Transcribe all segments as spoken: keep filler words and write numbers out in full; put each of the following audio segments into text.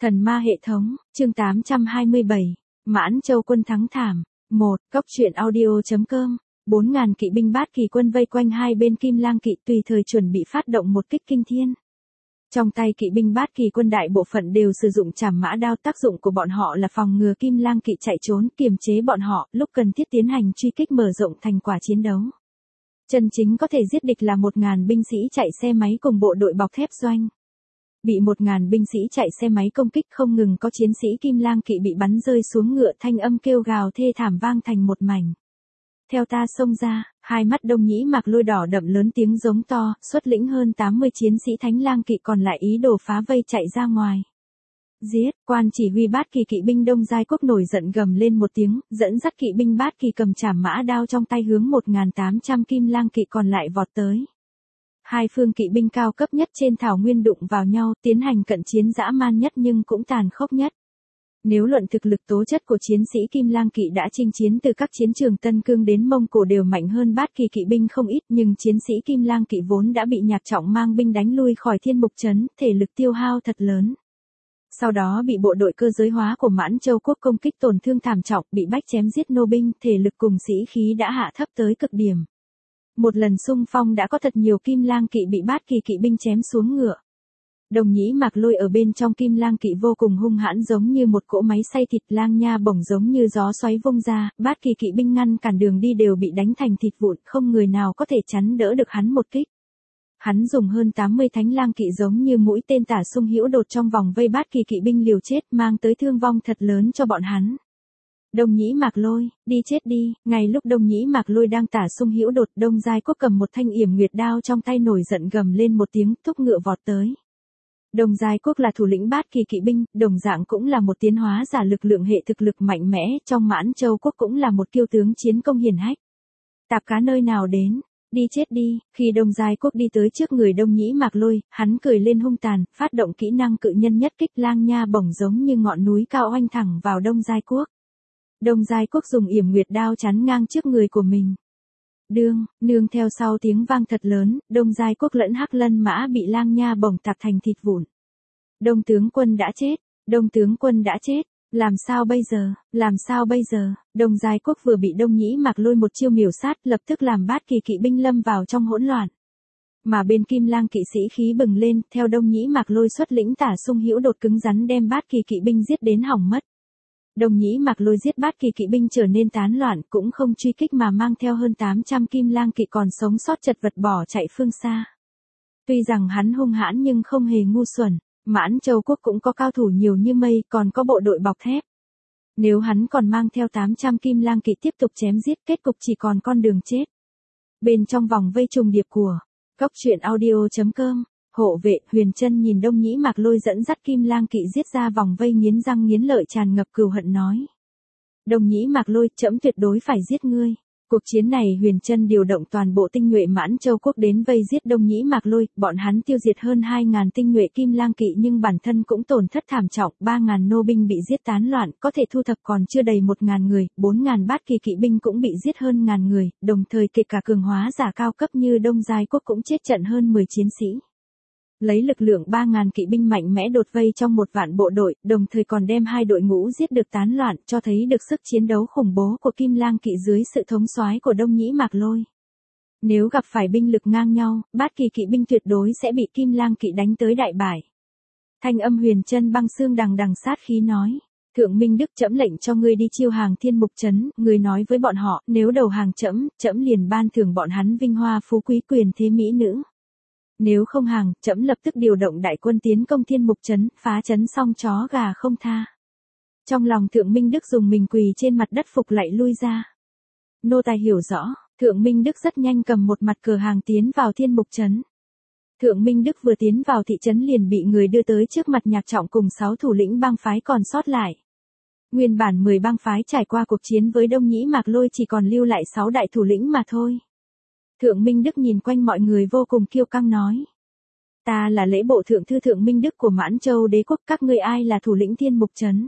Thần ma hệ thống, chương tám trăm hai mươi bảy, Mãn Châu quân thắng thảm. một. Cốc truyện audio.com. bốn ngàn kỵ binh Bát Kỳ quân vây quanh hai bên Kim Lang kỵ tùy thời chuẩn bị phát động một kích kinh thiên. Trong tay kỵ binh Bát Kỳ quân đại bộ phận đều sử dụng trảm mã đao, tác dụng của bọn họ là phòng ngừa Kim Lang kỵ chạy trốn, kiềm chế bọn họ, lúc cần thiết tiến hành truy kích mở rộng thành quả chiến đấu. Chân chính có thể giết địch là một ngàn binh sĩ chạy xe máy cùng bộ đội bọc thép doanh. Bị một ngàn binh sĩ chạy xe máy công kích không ngừng, có chiến sĩ Kim Lang kỵ bị bắn rơi xuống ngựa, thanh âm kêu gào thê thảm vang thành một mảnh. Theo ta xông ra, hai mắt Đông Nhĩ Mạc Lôi đỏ đậm lớn tiếng giống to, xuất lĩnh hơn tám mươi chiến sĩ Thánh Lang kỵ còn lại ý đồ phá vây chạy ra ngoài. Giết! Quan chỉ huy Bát Kỳ kỵ binh Đông Giai Quốc nổi giận gầm lên một tiếng, dẫn dắt kỵ binh Bát Kỳ cầm trảm mã đao trong tay hướng một nghìn tám trăm Kim Lang kỵ còn lại vọt tới. Hai phương kỵ binh cao cấp nhất trên thảo nguyên đụng vào nhau, tiến hành cận chiến dã man nhất nhưng cũng tàn khốc nhất. Nếu luận thực lực tố chất của chiến sĩ Kim Lang kỵ đã chinh chiến từ các chiến trường Tân Cương đến Mông Cổ đều mạnh hơn Bát Kỳ kỵ binh không ít, nhưng chiến sĩ Kim Lang kỵ vốn đã bị Nhạc Trọng mang binh đánh lui khỏi Thiên Mục trấn, thể lực tiêu hao thật lớn. Sau đó bị bộ đội cơ giới hóa của Mãn Châu quốc công kích tổn thương thảm trọng, bị bách chém giết nô binh, thể lực cùng sĩ khí đã hạ thấp tới cực điểm. Một lần xung phong đã có thật nhiều Kim Lang kỵ bị Bát Kỳ kỵ binh chém xuống ngựa. Đồng Nhĩ Mạc Lôi ở bên trong Kim Lang kỵ vô cùng hung hãn, giống như một cỗ máy xay thịt, lang nha bổng giống như gió xoáy vung ra, Bát Kỳ kỵ binh ngăn cản đường đi đều bị đánh thành thịt vụn, không người nào có thể chắn đỡ được hắn một kích. Hắn dùng hơn tám mươi Thánh Lang kỵ giống như mũi tên tả xung hữu đột trong vòng vây Bát Kỳ kỵ binh liều chết, mang tới thương vong thật lớn cho bọn hắn. Đông Nhĩ Mạc Lôi, đi chết đi! Ngay lúc Đông Nhĩ Mạc Lôi đang tả xung hữu đột, Đông Giai Quốc cầm một thanh yểm nguyệt đao trong tay nổi giận gầm lên một tiếng, thúc ngựa vọt tới. Đông Giai Quốc là thủ lĩnh Bát Kỳ kỵ binh, đồng dạng cũng là một tiến hóa giả lực lượng hệ thực lực mạnh mẽ, trong Mãn Châu quốc cũng là một kiêu tướng chiến công hiển hách. Tạp cá nơi nào đến, đi chết đi! Khi Đông Giai Quốc đi tới trước người Đông Nhĩ Mạc Lôi, hắn cười lên hung tàn, phát động kỹ năng cự nhân nhất kích, lang nha bổng giống như ngọn núi cao oanh thẳng vào Đông Giai Quốc. Đông Giai Quốc dùng yểm nguyệt đao chắn ngang trước người của mình. Đương, nương theo sau tiếng vang thật lớn, Đông Giai Quốc lẫn Hắc Lân mã bị lang nha bổng tạc thành thịt vụn. Đông tướng quân đã chết, Đông tướng quân đã chết, làm sao bây giờ, làm sao bây giờ? Đông Giai Quốc vừa bị Đông Nhĩ Mạc Lôi một chiêu miểu sát, lập tức làm Bát Kỳ kỵ binh lâm vào trong hỗn loạn. Mà bên Kim Lang kỵ sĩ khí bừng lên, theo Đông Nhĩ Mạc Lôi xuất lĩnh tả xung hữu đột cứng rắn đem Bát Kỳ kỵ binh giết đến hỏng mất. Đông Nhĩ Mạc Lôi giết Bát Kỳ kỵ binh trở nên tán loạn, cũng không truy kích mà mang theo hơn tám trăm Kim Lang kỵ còn sống sót chật vật bỏ chạy phương xa. Tuy rằng hắn hung hãn nhưng không hề ngu xuẩn, Mãn Châu quốc cũng có cao thủ nhiều như mây, còn có bộ đội bọc thép. Nếu hắn còn mang theo tám trăm Kim Lang kỵ tiếp tục chém giết, kết cục chỉ còn con đường chết. Bên trong vòng vây trùng điệp của Cốc truyện audio.com, hộ vệ Huyền Trân nhìn Đông Nhĩ Mạc Lôi dẫn dắt Kim Lang kỵ giết ra vòng vây, nghiến răng nghiến lợi, tràn ngập cừu hận nói: Đông Nhĩ Mạc Lôi, trẫm tuyệt đối phải giết ngươi. Cuộc chiến này Huyền Trân điều động toàn bộ tinh nhuệ Mãn Châu quốc đến vây giết Đông Nhĩ Mạc Lôi, bọn hắn tiêu diệt hơn hai ngàn tinh nhuệ Kim Lang kỵ nhưng bản thân cũng tổn thất thảm trọng, ba ngàn nô binh bị giết tán loạn, có thể thu thập còn chưa đầy một ngàn người, bốn ngàn Bát Kỳ kỵ binh cũng bị giết hơn ngàn người, đồng thời kể cả cường hóa giả cao cấp như Đông Giai Quốc cũng chết trận hơn mười chiến sĩ. Lấy lực lượng ba ngàn kỵ binh mạnh mẽ đột vây trong một vạn bộ đội, đồng thời còn đem hai đội ngũ giết được tán loạn, cho thấy được sức chiến đấu khủng bố của Kim Lang kỵ dưới sự thống soái của Đông Nhĩ Mạc Lôi. Nếu gặp phải binh lực ngang nhau, Bát Kỳ kỵ binh tuyệt đối sẽ bị Kim Lang kỵ đánh tới đại bại. Thanh âm Huyền Trân băng xương đằng đằng sát khí nói: Thượng Minh Đức, trẫm lệnh cho ngươi đi chiêu hàng Thiên Mục trấn, ngươi nói với bọn họ, nếu đầu hàng trẫm, trẫm liền ban thưởng bọn hắn vinh hoa phú quý quyền thế mỹ nữ. Nếu không hàng, trẫm lập tức điều động đại quân tiến công Thiên Mục trấn, phá trấn xong chó gà không tha. Trong lòng Thượng Minh Đức dùng mình quỳ trên mặt đất phục lạy lui ra. Nô tài hiểu rõ. Thượng Minh Đức rất nhanh cầm một mặt cờ hàng tiến vào Thiên Mục trấn. Thượng Minh Đức vừa tiến vào thị trấn liền bị người đưa tới trước mặt Nhạc Trọng cùng sáu thủ lĩnh bang phái còn sót lại. Nguyên bản mười bang phái trải qua cuộc chiến với Đông Nhĩ Mạc Lôi chỉ còn lưu lại sáu đại thủ lĩnh mà thôi. Thượng Minh Đức nhìn quanh mọi người vô cùng kiêu căng nói: Ta là lễ bộ thượng thư Thượng Minh Đức của Mãn Châu đế quốc, các ngươi ai là thủ lĩnh Thiên Mục trấn?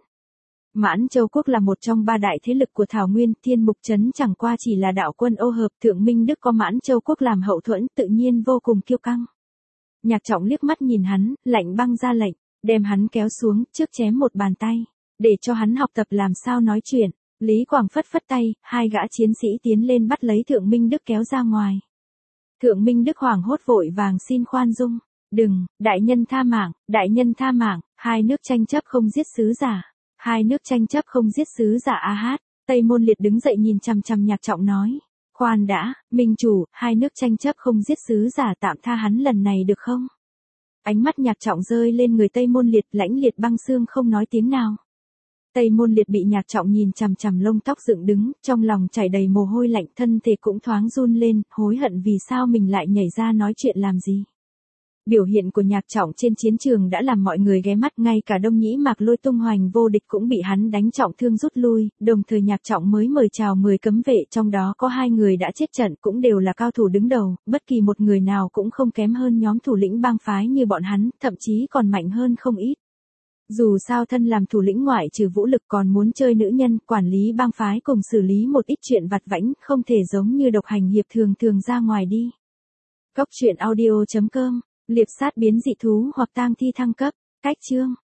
Mãn Châu quốc là một trong ba đại thế lực của Thảo Nguyên, Thiên Mục trấn chẳng qua chỉ là đạo quân ô hợp, Thượng Minh Đức có Mãn Châu quốc làm hậu thuẫn, tự nhiên vô cùng kiêu căng. Nhạc Trọng liếc mắt nhìn hắn, lạnh băng ra lệnh: đem hắn kéo xuống, trước chém một bàn tay, để cho hắn học tập làm sao nói chuyện. Lý Quảng phất phất tay, hai gã chiến sĩ tiến lên bắt lấy Thượng Minh Đức kéo ra ngoài. Thượng Minh Đức hoảng hốt vội vàng xin khoan dung. Đừng, đại nhân tha mạng, đại nhân tha mạng, hai nước tranh chấp không giết sứ giả. Hai nước tranh chấp không giết sứ giả A Hát. Tây Môn Liệt đứng dậy nhìn chằm chằm Nhạc Trọng nói. Khoan đã, minh chủ, hai nước tranh chấp không giết sứ giả, tạm tha hắn lần này được không? Ánh mắt Nhạc Trọng rơi lên người Tây Môn Liệt, lãnh liệt băng xương không nói tiếng nào. Tây Môn Liệt bị Nhạc Trọng nhìn chằm chằm, lông tóc dựng đứng, trong lòng chảy đầy mồ hôi lạnh, thân thể cũng thoáng run lên, hối hận vì sao mình lại nhảy ra nói chuyện làm gì. Biểu hiện của Nhạc Trọng trên chiến trường đã làm mọi người ghé mắt, ngay cả Đông Nhĩ Mạc Lôi tung hoành vô địch cũng bị hắn đánh trọng thương rút lui, đồng thời Nhạc Trọng mới mời chào mười cấm vệ, trong đó có hai người đã chết trận, cũng đều là cao thủ đứng đầu, bất kỳ một người nào cũng không kém hơn nhóm thủ lĩnh bang phái như bọn hắn, thậm chí còn mạnh hơn không ít. Dù sao thân làm thủ lĩnh ngoại trừ vũ lực còn muốn chơi nữ nhân, quản lý bang phái cùng xử lý một ít chuyện vặt vãnh, không thể giống như độc hành hiệp thường thường ra ngoài đi. Cốc truyện audio chấm com, liệp sát biến dị thú hoặc tang thi thăng cấp, cách chương.